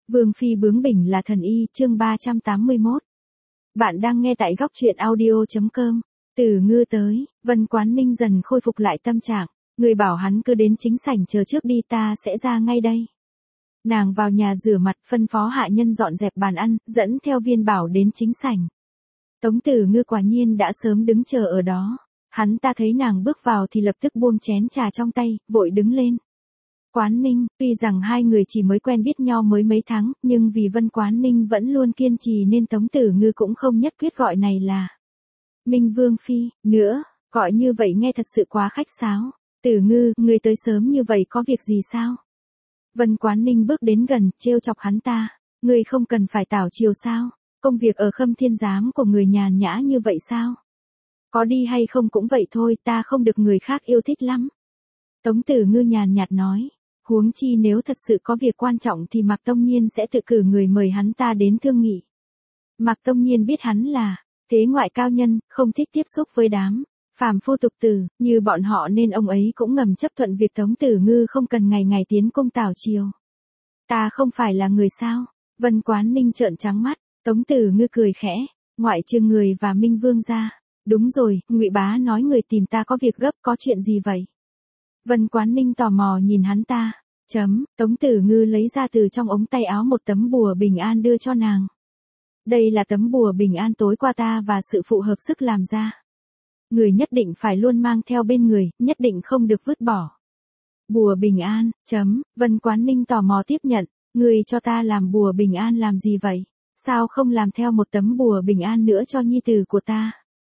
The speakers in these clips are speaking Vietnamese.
Vương phi bướng bỉnh là thần y, chương 381. Bạn đang nghe tại góc truyện audio.com. Từ Ngư tới, Vân Quán Ninh dần khôi phục lại tâm trạng, người bảo hắn cứ đến chính sảnh chờ trước đi, ta sẽ ra ngay đây. Nàng vào nhà rửa mặt, phân phó hạ nhân dọn dẹp bàn ăn, dẫn theo Viên Bảo đến chính sảnh. Tống Tử Ngư quả nhiên đã sớm đứng chờ ở đó. Hắn ta thấy nàng bước vào thì lập tức buông chén trà trong tay, vội đứng lên. Quán Ninh, tuy rằng hai người chỉ mới quen biết nhau mới mấy tháng, nhưng vì Vân Quán Ninh vẫn luôn kiên trì nên Tống Tử Ngư cũng không nhất quyết gọi này là Minh Vương Phi, nữa, gọi như vậy nghe thật sự quá khách sáo. Tử Ngư, người tới sớm như vậy có việc gì sao? Vân Quán Ninh bước đến gần, trêu chọc hắn ta. Người không cần phải tảo chiều sao? Công việc ở Khâm Thiên Giám của người nhàn nhã như vậy sao? Có đi hay không cũng vậy thôi, ta không được người khác yêu thích lắm. Tống Tử Ngư nhàn nhạt nói. Huống chi nếu thật sự có việc quan trọng thì Mạc Tông Nhiên sẽ tự cử người mời hắn ta đến thương nghị. Mạc Tông Nhiên biết hắn là thế ngoại cao nhân, không thích tiếp xúc với đám phàm phu tục tử như bọn họ nên ông ấy cũng ngầm chấp thuận việc Tống Tử Ngư không cần ngày ngày tiến cung tảo chiều. Ta không phải là người sao? Vân Quán Ninh trợn trắng mắt. Tống Tử Ngư cười khẽ, ngoại trừ người và Minh Vương ra. Đúng rồi, Ngụy Bá nói người tìm ta có việc gấp, có chuyện gì vậy? Vân Quán Ninh tò mò nhìn hắn ta. Tống Tử Ngư lấy ra từ trong ống tay áo một tấm bùa bình an đưa cho nàng. Đây là tấm bùa bình an tối qua ta và sự phụ hợp sức làm ra. Người nhất định phải luôn mang theo bên người, nhất định không được vứt bỏ. Bùa bình an, Vân Quán Ninh tò mò tiếp nhận, người cho ta làm bùa bình an làm gì vậy? Sao không làm theo một tấm bùa bình an nữa cho nhi tử của ta?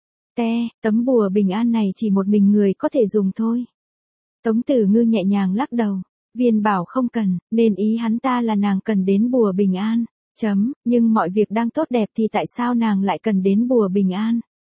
Tấm bùa bình an này chỉ một mình người có thể dùng thôi. Tống Tử Ngư nhẹ nhàng lắc đầu. Viên Bảo không cần, nên ý hắn ta là nàng cần đến bùa bình an. Nhưng mọi việc đang tốt đẹp thì tại sao nàng lại cần đến bùa bình an?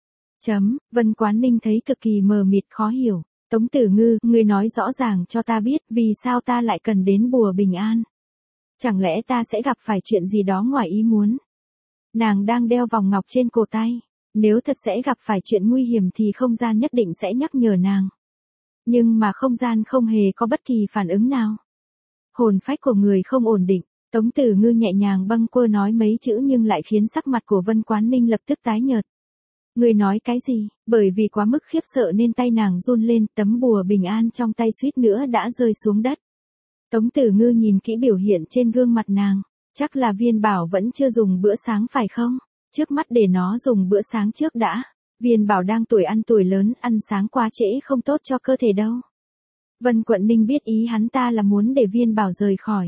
Vân Quán Ninh thấy cực kỳ mờ mịt khó hiểu. Tống Tử Ngư, ngươi nói rõ ràng cho ta biết vì sao ta lại cần đến bùa bình an. Chẳng lẽ ta sẽ gặp phải chuyện gì đó ngoài ý muốn? Nàng đang đeo vòng ngọc trên cổ tay. Nếu thật sẽ gặp phải chuyện nguy hiểm thì không gian nhất định sẽ nhắc nhở nàng. Nhưng mà không gian không hề có bất kỳ phản ứng nào. Hồn phách của người không ổn định. Tống Tử Ngư nhẹ nhàng bâng quơ nói mấy chữ nhưng lại khiến sắc mặt của Vân Quán Ninh lập tức tái nhợt. Người nói cái gì? Bởi vì quá mức khiếp sợ nên tay nàng run lên, tấm bùa bình an trong tay suýt nữa đã rơi xuống đất. Tống Tử Ngư nhìn kỹ biểu hiện trên gương mặt nàng. Chắc là Viên Bảo vẫn chưa dùng bữa sáng phải không? Trước mắt để nó dùng bữa sáng trước đã. Viên Bảo đang tuổi ăn tuổi lớn, ăn sáng quá trễ không tốt cho cơ thể đâu. Vân Quận Ninh biết ý hắn ta là muốn để Viên Bảo rời khỏi.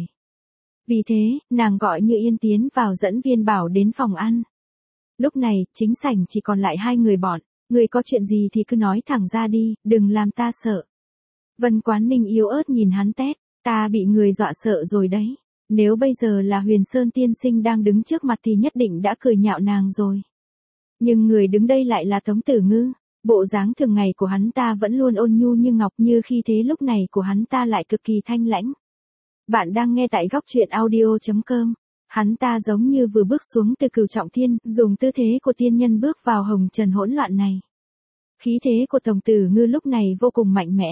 Vì thế, nàng gọi Như Yên tiến vào dẫn Viên Bảo đến phòng ăn. Lúc này, chính sảnh chỉ còn lại hai người bọn. Người có chuyện gì thì cứ nói thẳng ra đi, đừng làm ta sợ. Vân Quán Ninh yếu ớt nhìn hắn tét, ta bị người dọa sợ rồi đấy. Nếu bây giờ là Huyền Sơn tiên sinh đang đứng trước mặt thì nhất định đã cười nhạo nàng rồi. Nhưng người đứng đây lại là Tống Tử Ngư. Bộ dáng thường ngày của hắn ta vẫn luôn ôn nhu như ngọc, như khi thế lúc này của hắn ta lại cực kỳ thanh lãnh. Bạn đang nghe tại góc truyện audio.com. Hắn ta giống như vừa bước xuống từ cửu trọng thiên, dùng tư thế của tiên nhân bước vào hồng trần hỗn loạn này. Khí thế của Tống Tử Ngư lúc này vô cùng mạnh mẽ.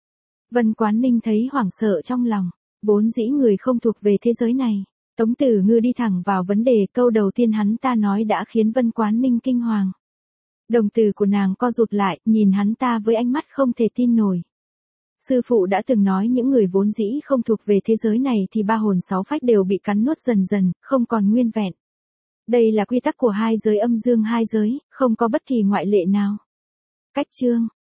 Vân Quán Ninh thấy hoảng sợ trong lòng, vốn dĩ người không thuộc về thế giới này. Tống Tử Ngư đi thẳng vào vấn đề, câu đầu tiên hắn ta nói đã khiến Vân Quán Ninh kinh hoàng. Đồng tử của nàng co rụt lại, nhìn hắn ta với ánh mắt không thể tin nổi. Sư phụ đã từng nói những người vốn dĩ không thuộc về thế giới này thì ba hồn sáu phách đều bị cắn nuốt dần dần, không còn nguyên vẹn. Đây là quy tắc của hai giới âm dương hai giới, không có bất kỳ ngoại lệ nào. Cách chương,